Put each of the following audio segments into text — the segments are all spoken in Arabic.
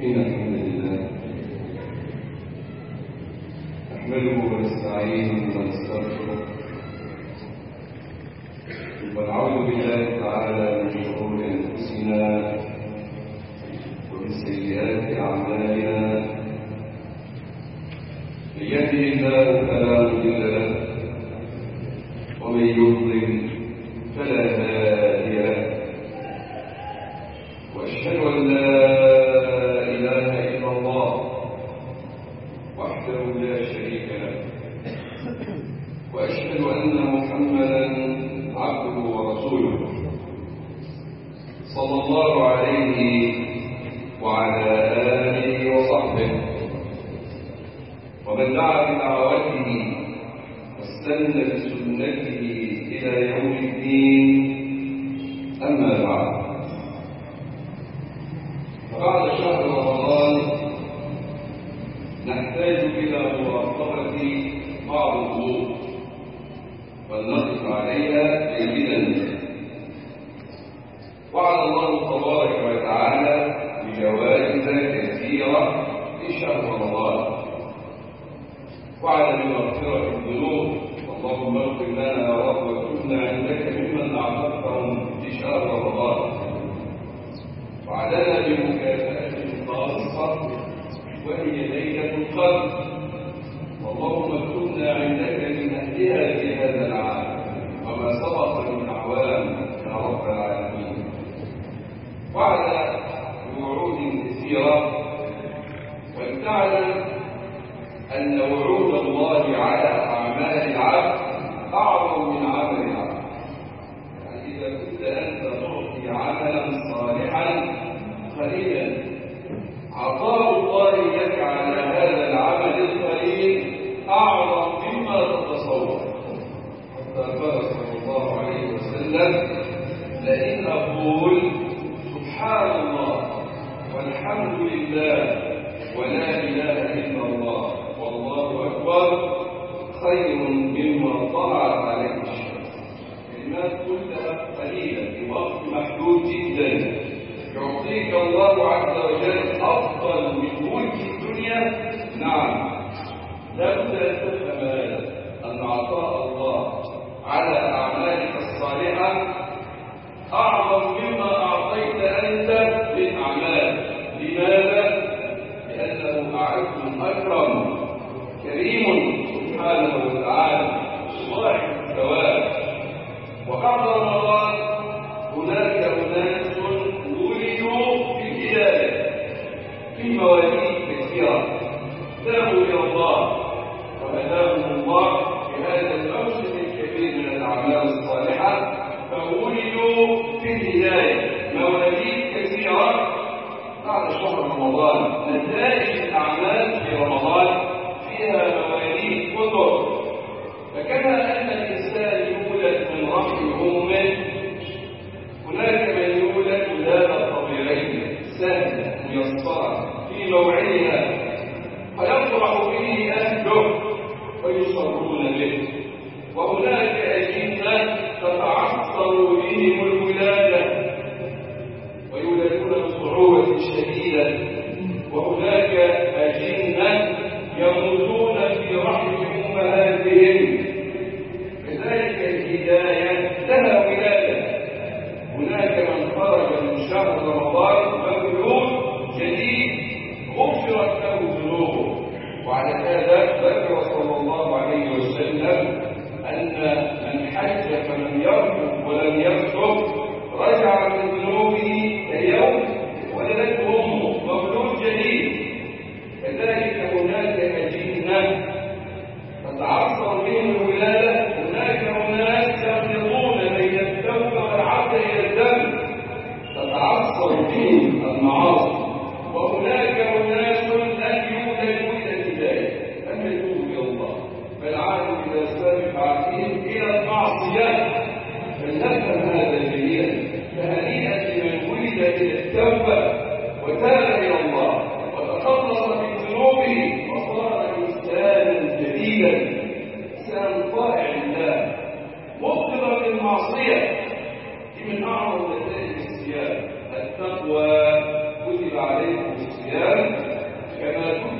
إن الحمد لله نحمده ونستعينه ونستغفره ونعوذ بالله تعالى من شرور أنفسنا ومن سيئات أعمالنا. من يهده الله فلا مضل له ومن يضلل فلا هادي له. وأشهد أن لا إله إلا الله وحده لا شريك له، وأشهد أن محمدا عبده ورسوله صلى الله عليه وعلى آله وصحبه ومن دعا بدعوته واستنى بسنته إلى يوم الدين. أما بعد، فبعد شهر رمضان نحتاج إلى مراقبة بعض الأمور ولنقف عليها جيدا. وعد الله تبارك وتعالى بجوائز كثيرة في شهر رمضان، وعد بمغفرة الذنوب، اللهم اغفر لنا يا رب وكنا عندك ممن أعتقتهم في شهر رمضان. وعدنا بمكافأة خاصة وهي ليلة القدر، اللهم اكتبنا عندك من أهلها في هذا العام وما سبق من أعوام يا رب العالمين. وعد بوعود كثيرة، ولتعلم أن وعود الله على أعمال العبد أعظم من عمل العبد. يعني إذا كنت أنت تعطي عملا صالحا قليلا، عطاء الله لك على هذا العمل القليل أعظم مما تتصور. حتى قال صلى الله عليه وسلم: لئن أقول سبحان الله والحمد لله ولا إله إلا الله والله أكبر خير مما طلعت عليه الشمس. كلمات كلها قليلة في وقت محدود جدا، يعطيك الله عز وجل أفضل من ملك الدنيا. نعم، لابد أن تفهم هذا، أن عطاء الله على أعمالك الصالحة أعظم مما أعطيت أنت من أعمال. لماذا؟ لأنه أعز أكرم كريم سبحانه وتعالى صاحب الثواب. وبعد رمضان هناك أناس ولدوا في الهداية في مواليد كثيرة، تابوا إلى الله وهداهم الله في هذا الموسم الكبير من الأعمال الصالحة، فولدوا في الهداية مواليد كثيرة. بعد شهر رمضان نتائج الأعمال في رمضان فيها مواليد كثر. فكما أن الإنسان يولد من رحم أمه، هناك من يولد ولادة طبيعية سهلة ميسرة في موعدها، فيفرح به أهله ويصرون به. وهناك أجنة تتعثر بهم الولادة ويولدون بصعوبة شديدة، وهناك أجنة يموتون في رحم أمهاتهم. كذلك الهداية لها ولادة. هناك من خرج من شهر رمضان مولود جديد غفرت له ذنوبه. وعلى هذا ذكر صلى الله عليه وسلم أن من حج فلم يرفث ولم يفسق رجع من ذنوبه كاليوم ولدته أمه، مولود جديد. كذلك هناك أجنة تتعثر بهم الولادة. هناك أناس يخلطون بين التوبة والعودة إلى الذنب، تتعثر بهم المعاصي. وهناك أناس لم يولدوا إلى الهداية، لم يتوبوا إلى الله، بل عادوا إلى سابق عهدهم إلى المعصية. فلنفهم هذا جيدا. فهنيئا لمن ولد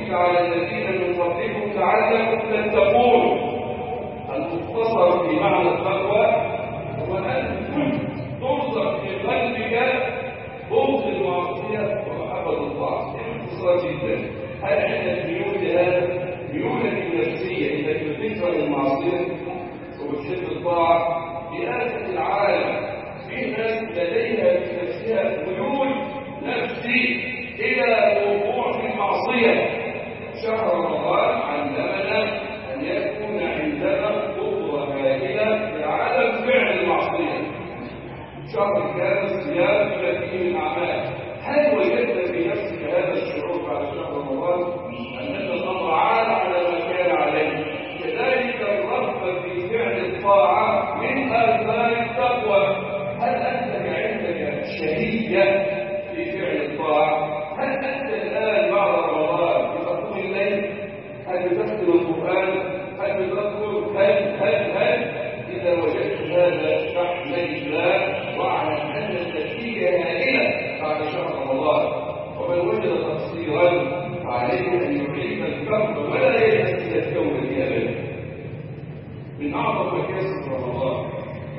وتلك على الذين من قبلكم لعلكم تتقون. المختصر في معنى التقوى هو أن ترزق في قلبك بغض المعصية ومحبة الطاعة. باختصار جدا، هل عندك ميول لهذا؟ ميولك النفسية إنك بتكره المعصية وبتحب الطاعة؟ رئاسة العالم في ناس لديها في نفسها ميول نفسي إلى الوقوع في المعصية. شهر رمضان علمنا أن يكون عندنا قدرة هائلة لعدم فعل المعصية. شهر كان صيام 30 الأعمال. هل وجدت في نفسك هذا الشعور بعد شهر رمضان أن الأمر عاد على ما كان عليه؟ كذلك الرغبة في فعل الطاعة من آثار التقوى. هل أنت عندك شهية في فعل الطاعة؟ هل أنت الآن بعد رمضان بتقوم الليل؟ هل بتختم القرآن؟ هل بتذكر؟ هل إذا وجدت هذا فاحمد الله واعلم أن النتيجة هائلة بعد شهر رمضان. ومن وجد تقصيرا فعليه أن يعيد الكفر ولا ييأس من التوبة أبدا. من أعظم مكاسب رمضان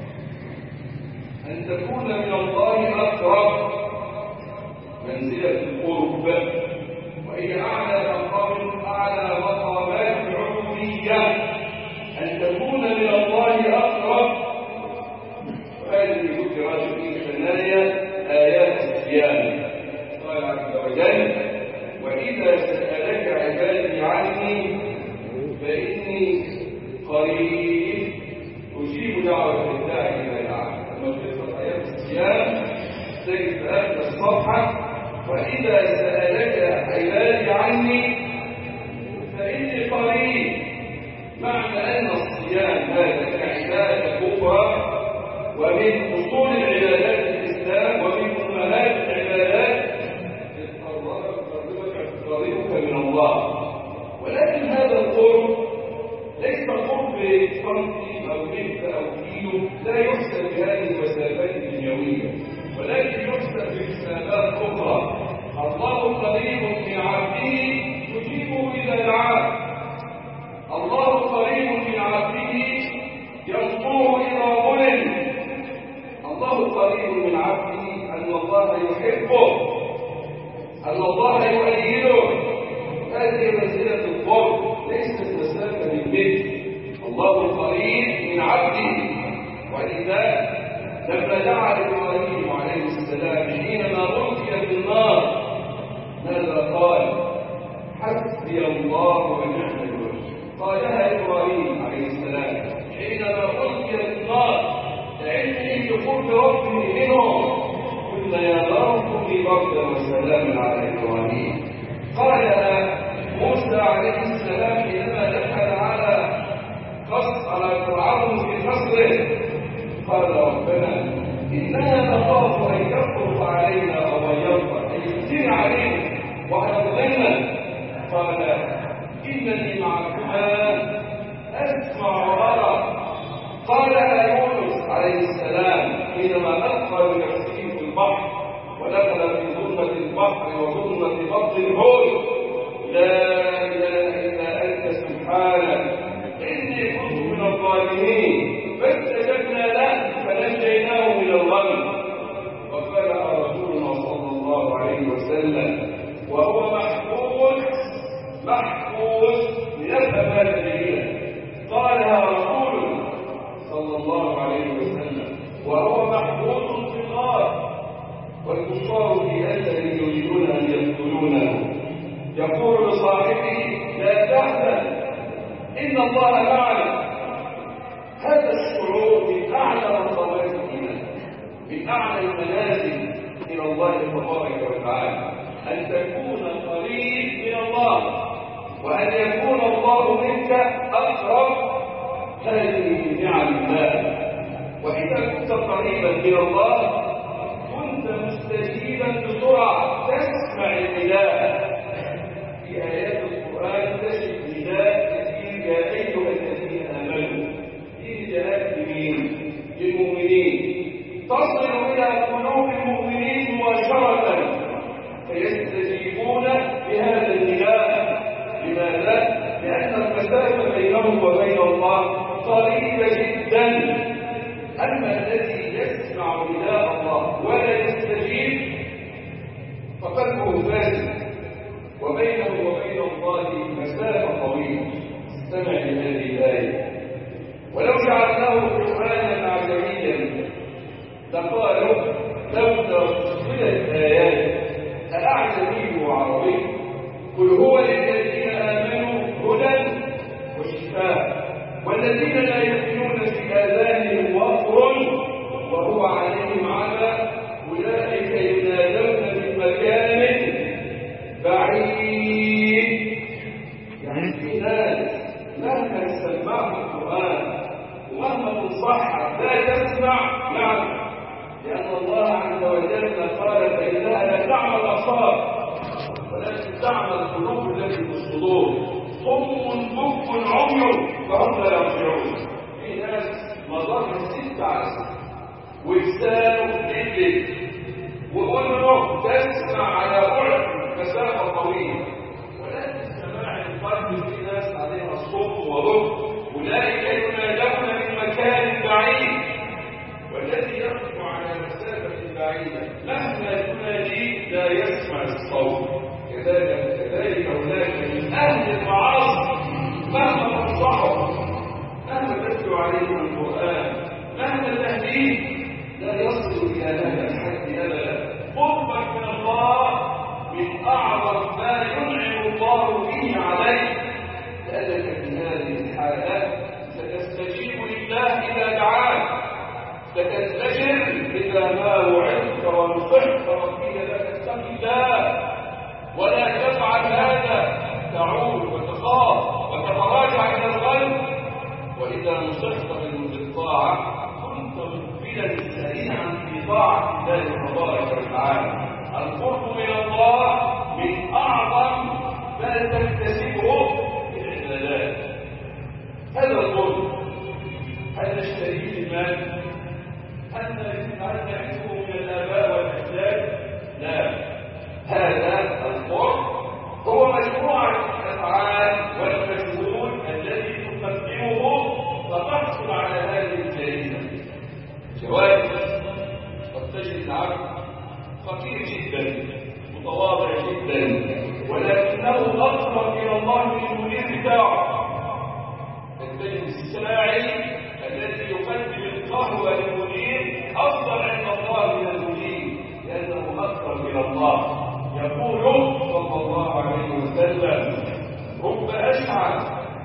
أن تكون من الله أقرب منزلة القرب، وهي أعلى مقامات العبودية. أن تكون من الله أقرب. وهذه ذكرت في ثنايا آيات الصيام. قال عز وجل: وإذا سألك عبادي عني فإني قريب أجيب دعوة الداعي إلى العمل. لما تقرأ آيات الصيام تجد في آخر الصفحة: وإذا سألك عبادي عني فإني قريب. معنى أن الصيام هذا كعبادة كبرى ومن أصول العبادات الإسلام ومن أمهات العبادات تقربك من الله. ولكن هذا القرب ليس قرب سنتي أو متر أو كيلو، لا يحسب بهذه المسافات الدنيوية، ولكن يحسب بحسابات أخرى. الله قريب من عبده يجيبه إلى دعاه. الله قريب من عبده ينصره إذا ظلم. الله قريب من عبده أن الله يحبه، أن الله يؤيده. هذه منزلة القرب، ليست مسافة بالمثل. الله قريب من عبده. ولذا لما دعا إبراهيم عليه السلام حينما ألقي في النار ماذا قال؟ حسبي الله ونعم الوكيل. قالها إبراهيم عليه السلام حينما ألقي في النار لعلمه بقرب ربه منهم. قلنا يا نار كوني بردا وسلاما على إبراهيم. قالها موسى عليه السلام حينما دخل على فرعون في قصره. قال ربنا إننا نخاف أن يفرط علينا أو أن يفرط أن يفتن علينا ويظلمنا. قال إنني معكما أسمع وأرى. قالها يونس عليه السلام حينما ألقى بنفسه في البحر ودخل في ظلمة البحر وظلمة بطن الحوت: لا إله إلا أنت سبحانك إني كنت من الظالمين. فاستجبنا له فنجيناه من الغم. وقال رسولنا صلى الله عليه وسلم وهو محبوس ليفهم هذا جيدا. قالها رسولنا صلى الله عليه وسلم وهو محبوس في النار والكفار في أثر يريدون أن يقتلونه. يقول لصاحبه: لا تحزن إن الله معنا. هذا الشعور من أعلى مقامات الإيمان، من أعلى المنازل إلى الله تبارك وتعالى، أن تكون قريب من الله وأن يكون الله منك أقرب. هذه نعم الله. وإذا كنت قريبا من الله كنت مستجيبا بسرعة، تسمع النداء. في آيات القرآن تجد نداء كثير: يا أيها الذين آمنوا. في نداءات لمين؟ للمؤمنين، تصل إلى قلوب المؤمنين مباشرة فيستجيبون بهذا النداء. قريبة جدا. أما الذي يسمع نداء الله ولا يستجيب فقلبه فاسد وبينه وبين الله مسافة طويلة. استمع لهذه الآية: ولو جعلناه قرآنا عجميا لقالوا لولا فصلت آيات أأعجمي وعربي قل هو للذين آمنوا هدى وشفاء والذين لا يؤمنون في آذانهم وقر وهو عليهم عمى أولئك ينادون من مكان بعيد. يعني في ناس مهما تسمعهم القرآن ومهما تنصحها لا تسمع. نعم، لأن الله عز وجل قال فإنها لا تعمى الأبصار ولكن تعمى القلوب التي في الصدور. صم بكم عمي فهم لا يرجعون. في ناس مضر 6 عسل ولسانه بيت وأذنه تسمع على بعد مسافة طويلة، ولكن سماع القلب في ناس عليها صم وبكم أولئك ينادون من مكان بعيد. والذي يقف على مسافة بعيدة مهما تنادي لا يسمع الصوت. كذلك هناك من أهل المعاصي مهما تنصحه مهما تتلو عليهم القرآن مهما تهديه لا يصل إلى هذا الحد أبدا. قربك من الله من أعظم ما ينعم الله به عليك، لأنك في هذه الحالات ستستجيب لله إذا دعاك، ستستجر إذا ما وعدت ونصحت وقيل لك اتق الله ولا تفعل هذا، تعود وتخاف وتتراجع إلى الغيب. وإذا نصحت بالطاعة كنت مقبلا سريعا في طاعة الله تبارك وتعالى. القرب من الله من أعظم ما تكتسبه في العبادات. هذا القرب هل نشتريه المال؟ هل نعرفه من الآباء والأجداد؟ لا، هذا القرب هو مجموعة الأفعال والمجهود الذي تقدمه فتحصل على هذه الجريمة. جوائز قد تجد العبد فقير جدا متواضع جدا ولكنه أقرب إلى الله من المدير بتاعه. تجد الساعي الذي يقدم القهوة للمدير أفضل عند الله من المدير لأنه أقرب إلى الله. يقول صلى الله عليه وسلم: رب أشعر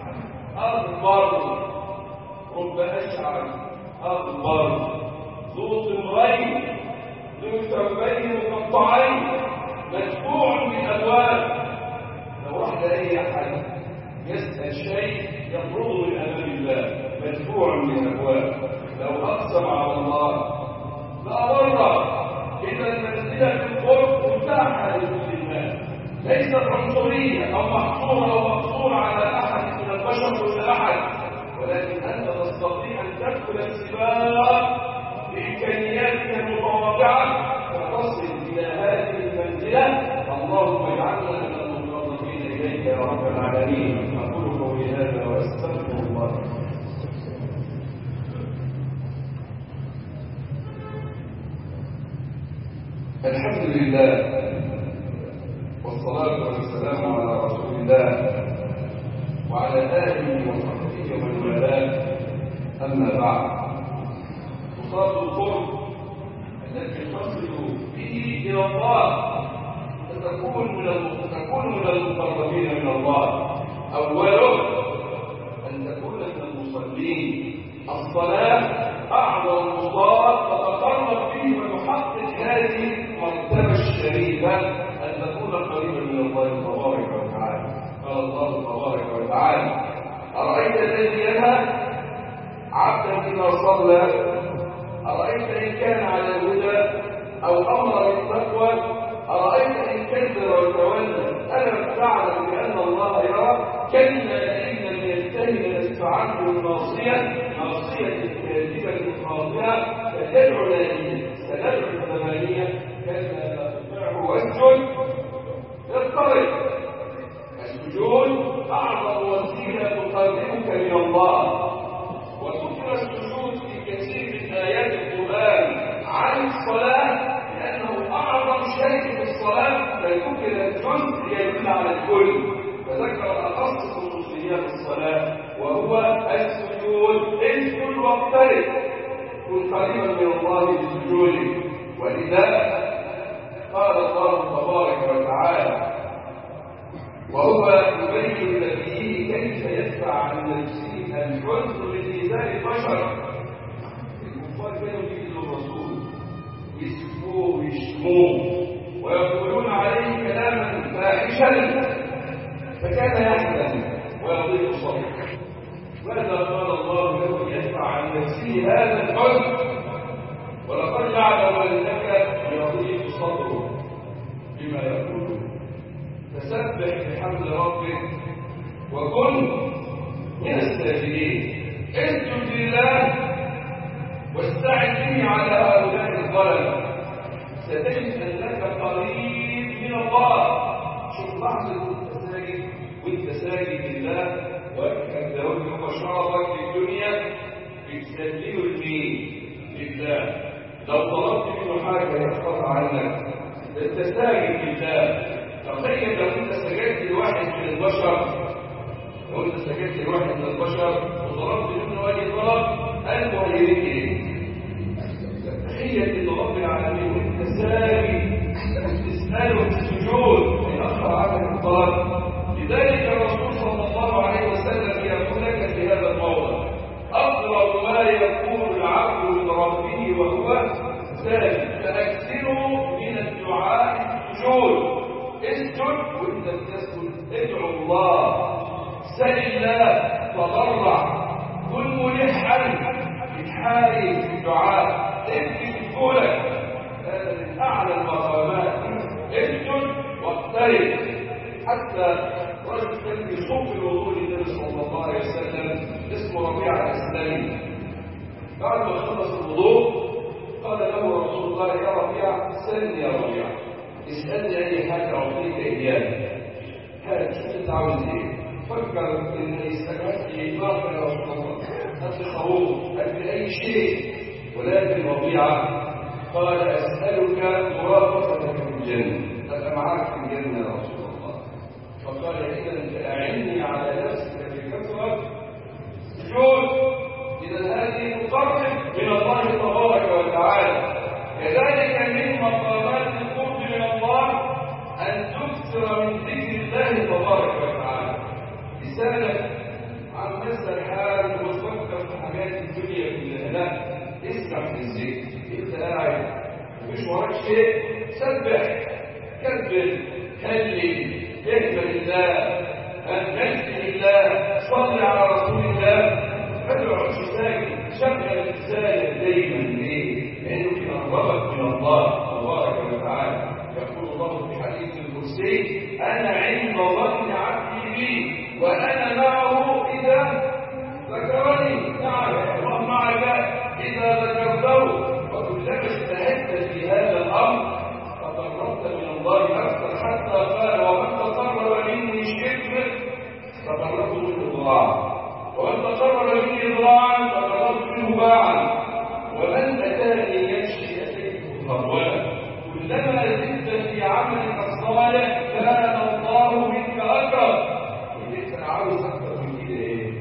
أغبر، رب أشعر أغبر ذو طمرين ذو ثوبين مقطعين مدفوع من أبواب. لو راح لأي أحد يسأل شيء يطرده من أمام الله، مدفوع من أبواب. لو أقسم على الله لأبره. إذا المنزلة في القرب متاحة لكل الناس، ليست عنصرية أو محصورة أو مقصورة على أحد من البشر ولا أحد، ولكن أنت تستطيع أن تدخل السباق بإمكانياتك المتواضعة وتصل إلى هذه المنزلة. اللهم اجعلنا من المقربين إليك يا رب العالمين. أقول قولي هذا وأستغفر الله. الحمد لله والصلاة والسلام على رسول الله وعلى آله وصحبه ومن والاه. أما بعد، مصاب القرب التي تصل به إلى الله تكون من المقربين من الله. أوله أن تكون من المصلين. الصلاة أعظم مصاب تتقرب فيه وتحقق هذه المرتبة الشريفة أن تكون قريبا من الله تبارك وتعالى. قال الله تبارك وتعالى: أرأيت الذي ينهى عبدا إذا صلى؟ أرأيت إن كان على الهدى أو أمر بالتقوى؟ أرأيت إن كذب وتولى ألم تعلم بأن الله يرى؟ كلا إن لم ينتهي لنسفعن بالناصية كاذبة خاطئة فيدعو ناديه سندعو الثمانية كلا لا تطعه واسجد اضطرب. السجود أعظم وسيلة تقربك من الله. يدل على الكل، فذكر الأخص خصوصيات الصلاة وهو السجود. اسجد واقترب، كن قريبا من الله بسجوده. ولذا قال الله تبارك وتعالى وهو يبين لنبيه كيف يدفع عن نفسه الحزن لإيذاء البشر. الكفار كانوا يجدوا الرسول يسفوه ويشتموه ويقولون عليه كلاما فاحشا، فكان يحزن ويضيق صدره. ماذا قال الله له يدفع عن نفسه هذا الحزن؟ ولقد يعلم انك يضيق صدره بما يقول، فسبح بحمد ربك وكن من الساجدين. اسجد لله واستعن به على هؤلاء الظلم، ستجد انك قريب من الله. شوف لحظه وانت ساجد لله وجهك لوجه وشرفك في الدنيا بتسلمه لمين؟ لله. لو طلبت منه حاجه يحفظها عنك انت ساجد لله. تخيل لو انت سجدت لواحد من البشر، وطلبت منه اي طلب قلبه هيريك ايه؟ تخيل ان رب العالمين وانت ساجد تساله في السجود يأخر عنك الطلب. لذلك الرسول صلى الله عليه وسلم يقول لك في هذا الموضع أقرب ما يكون العبد من ربه وهو ساجد، فأكثروا من الدعاء في السجود. اسجد وانت بتسجد ادعو الله، سل الله، تضرع، كن ملحا بحالي في الدعاء، ابكي في قولك، هذا من اعلى المقامات. اسجد واقترب. حتى رجل كان في صوف الوضوء للنبي صلى الله عليه وسلم اسمه ربيعه الاسلمي، بعد ما خلص الوضوء قال له رسول الله يا ربيعه سلني يا ربيعه، اسألني أي حاجة أعطيك إياها. هات شو أنت عاوز إيه؟ فكر إن يسألك إطلاقا يا رسول الله، هات خروف، هات أي شيء. ولكن ربيعة قال أسألك مرافقتك في الجنة، أبقى معاك في الجنة يا رسول الله. فقال إذا أعني على نفسك بكثرة السجود. إذا هذه تقرب من الله تبارك وتعالى. كذلك من مقامات القرب من الله أن تكثر من ذكر الله تبارك وتعالى. لسانك عن نفس الحال وتفكر في حاجات الدنيا كلها، لا، اسمع في الذكر. انت قاعد مفيش وراك شيء، سبح، كبر، هلل، احمد الله، نجد الله، صل على رسول الله. ما تقعدش ساكت، شغل لسانك دايما. ليه؟ لانه يقربك من الله تبارك وتعالى. يقول الله في حديث القدسي انا عند ظن عبدي بي وانا معه اذا ذكرني. نعم، الله معك اذا ذكرته. وكلما اجتهدت في هذا الامر تقربت من الله اكثر، حتى قال ومن تقرب مني شبر تقربت منه ذراعا، ومن تقرب مني ذراعا تقربت منه باعا، ومن اتاني يمشي اتيته هرولا. كلما زدت في عملك الصالح كان الله منك اكرم. انت عاوز اكثر من كده ايه؟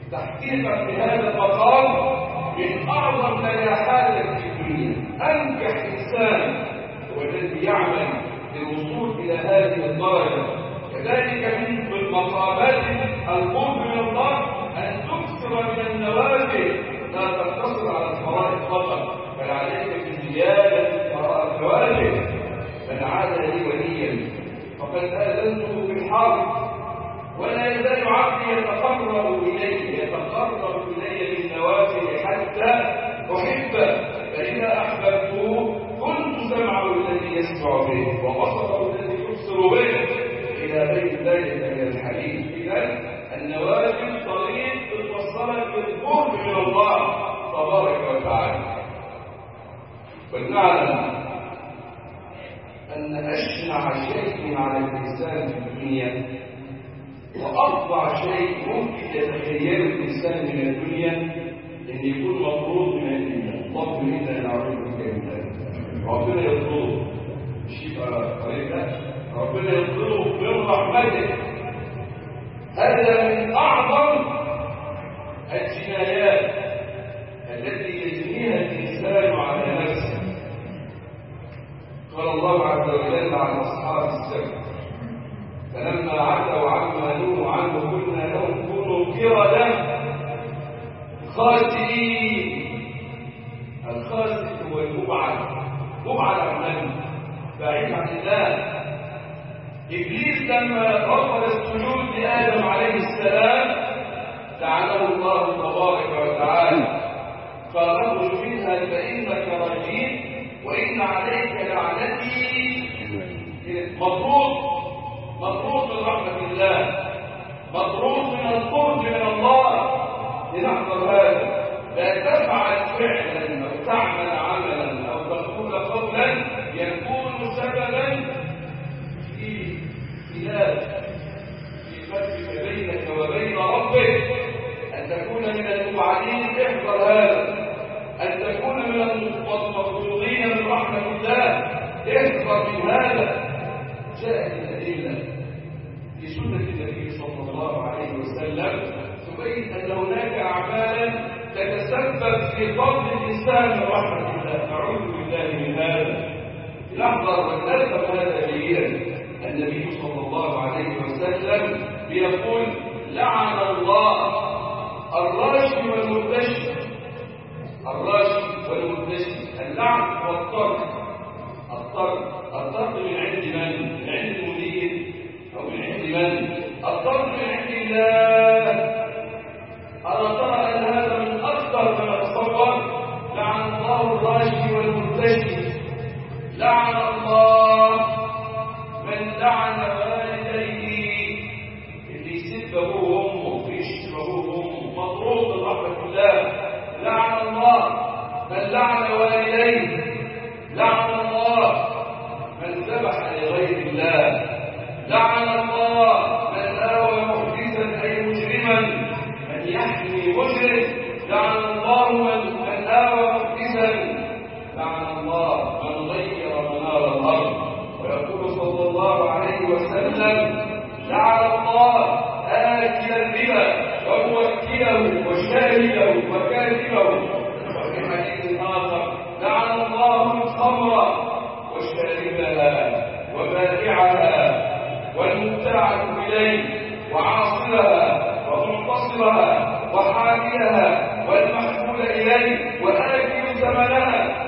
تحقيقا في هذا المقام من اعظم نجاحاتك في الدنيا. انجح انسان هو الذي يعمل للوصول الى هذه الدرجه. كذلك من المقامات القرب من الله ان تكثر من النوافل، لا تقتصر على الفرائض فقط، بل عليك بزياده النوافل. من عاد لي وليا فقد اذنته بالحرب، ولا يزال عبدي يتقرب الي بالنوافل حتى احبه، فاذا احببته كنت سمعه الذي يسمع به وبصره الذي يبصر به الى غير ذلك من الحديث. اذا النوافل طريق توصلك بالقرب من الله تبارك وتعالى. ولنعلم ان اشنع شيء على الانسان في الدنيا وأفظع شيء ممكن يتخيله الإنسان من الدنيا أن يكون مطلوب من الدنيا. الله يريد أن يعرفك كلمة ربنا يطلب، مش يبقى قريب، لا، ربنا يطلبه من رحمته. هذا من أعظم الجنايات التي يجنيها الإنسان على نفسه. قال الله عز وجل عن أصحاب السبت: فلما عتوا عما نهوا عنه قلنا لهم كونوا قردة خاسئين. الخاسئ هو المبعد، مبعد عن من؟ بعيد عن الله. إبليس لما رفض السجود لآدم عليه السلام لعنه الله تبارك وتعالى، قال اخرج منها فإنك رجيم وإن عليك لعنتي. مطرود من رحمة الله، مطرود من القرب من الله. لنحذر هذا، لا تفعل فعلا أو تعمل عملا أو تقول قولا يكون سببا في خلاف في فرق بينك وبين ربك، أن تكون من المبعدين. احذر هذا، أن تكون من المطرودين من رحمة الله. احذر من هذا. جاءت الأدلة في سنة النبي صلى الله عليه وسلم تبين أن هناك أعمالا تتسبب في طرد الإنسان من رحمة الله. نعوذ بالله من هذا. نحذر ونفهم هذا جيدا. النبي صلى الله عليه وسلم يقول: لعن الله الراشي والمرتشي. الراشي والمرتشي، اللعن والطرد. الطرد من عند من؟ من عند المدير أو من عند من؟ الطرد من عند الله. ألا ترى أن هذا من أكثر ما نتصور؟ لعن الله الراشي والمرتشي. لعن الله من لعن والديه، اللي يسب ابوه وامه ويشتم ابوه وامه مطرود من رحمه الله. لعن الله من لعن والديه. لعن الله من ذبح لغير الله. لعن الله من آوى محدثا أي مجرما، من يحمي مجرم. لعن الله من آوى محدثا. لعن الله من غير منار الأرض. ويقول صلى الله عليه وسلم: لعن الله آكل الربا وموكله وشاهده وكاتبه. وفي حديث آخر: لعن الله الخمر وشاربها وبائعها والمبتاعة إليه وعاصرها ومنتصرها وحاملها والمحمول إليه وآكل ثمنها.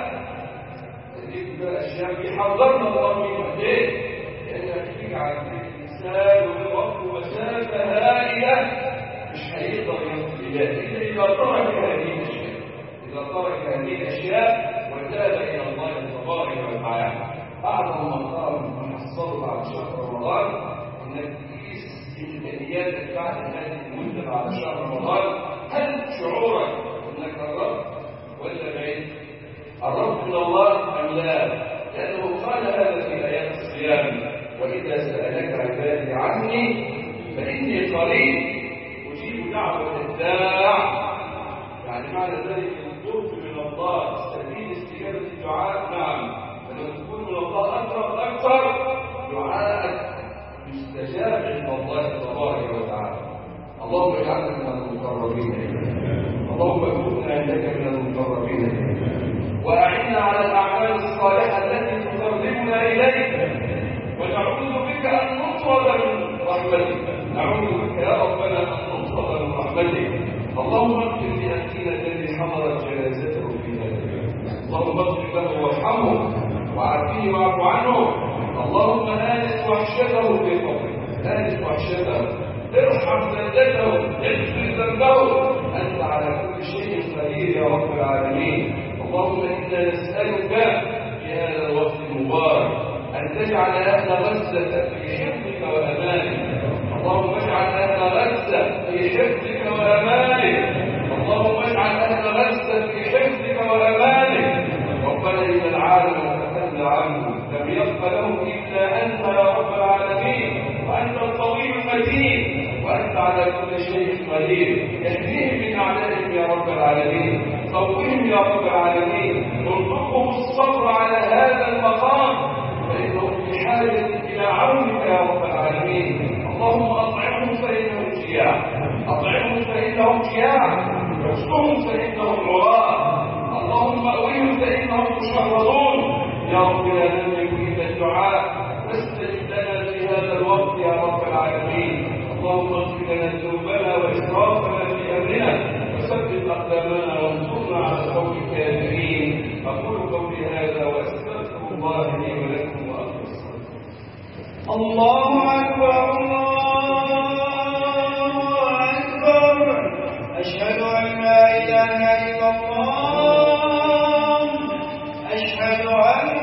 الأشياء يحضرنا الله منها. ليه؟ لأنها تجعل الإنسان ويوقف مسافة هائلة مش هيقدر يصل إليها إلا إذا ترك هذه الأشياء. إذا ترك هذه الأشياء وتاب إلى الله تبارك وتعالى. أعظم مقام نحصله بعد شهر رمضان إنك تقيس إمكانياتك بعد هذه المدة بعد شهر رمضان. هل شعورك إنك قربت ولا بعيد؟ قربت من الله أم لا؟ لأنه قال هذا في آيات الصيام: وإذا سألك عبادي عني فإني قريب أجيب دعوة الداع. يعني معنى ذلك القرب من الله سبيل استجابة الدعاء. نعم، فلما تكون من الله أكثر دعاءك يستجاب عند الله تبارك وتعالى. اللهم اجعلنا من المقربين إليك. اللهم اكتبنا عندك من المقربين إليك، وأعنا على الأعمال الصالحة التي تقربنا إليك، ونعوذ بك أن نطرد من رحمتك. نعوذ بك يا ربنا أن نطرد من رحمتك. اللهم اغفر لأخينا الذي حضرت جنازته في هذا اليوم. اللهم اغفر له وارحمه وعافيه واعف عنه. اللهم آنس وحشته في قبره، آنس وحشته، ارحم ذلته، اغفر ذنبه. أنت على كل شيء قدير يا رب العالمين. اللهم إنا نسألك في هذا الوقت المبارك أن تجعل أهل غزة في حفظك وأمانك. اللهم اجعل أهل غزة في حفظك وأمانك. اللهم اجعل أهل غزة في حفظك وأمانك. ربنا إن العالم تخلى عنه لم يبق له إلا أنت يا رب العالمين، وأنت القوي المتين، وأنت على كل شيء قدير. اهديهم من أعدائهم يا رب العالمين، قوهم يا رب العالمين، ارزقهم الصبر على هذا المقام، فإنهم في حاجة إلى عونك يا رب العالمين. اللهم أطعمهم فإنهم جياع، أطعمهم فإنهم جياع، اكسوهم فإنهم عراة، اللهم أويهم فإنهم مشردون. يا رب لا نملك إلا الدعاء، فاستجب لنا في هذا الوقت يا رب العالمين. اللهم اغفر لنا ذنوبنا وإسرافنا في أمرنا وثبت أقدامنا وانصرنا على القوم الكافرين. أقول قولي هذا وأستغفر الله لي ولكم وأخلص. الله أكبر الله أكبر. أشهد أن لا إله إلا الله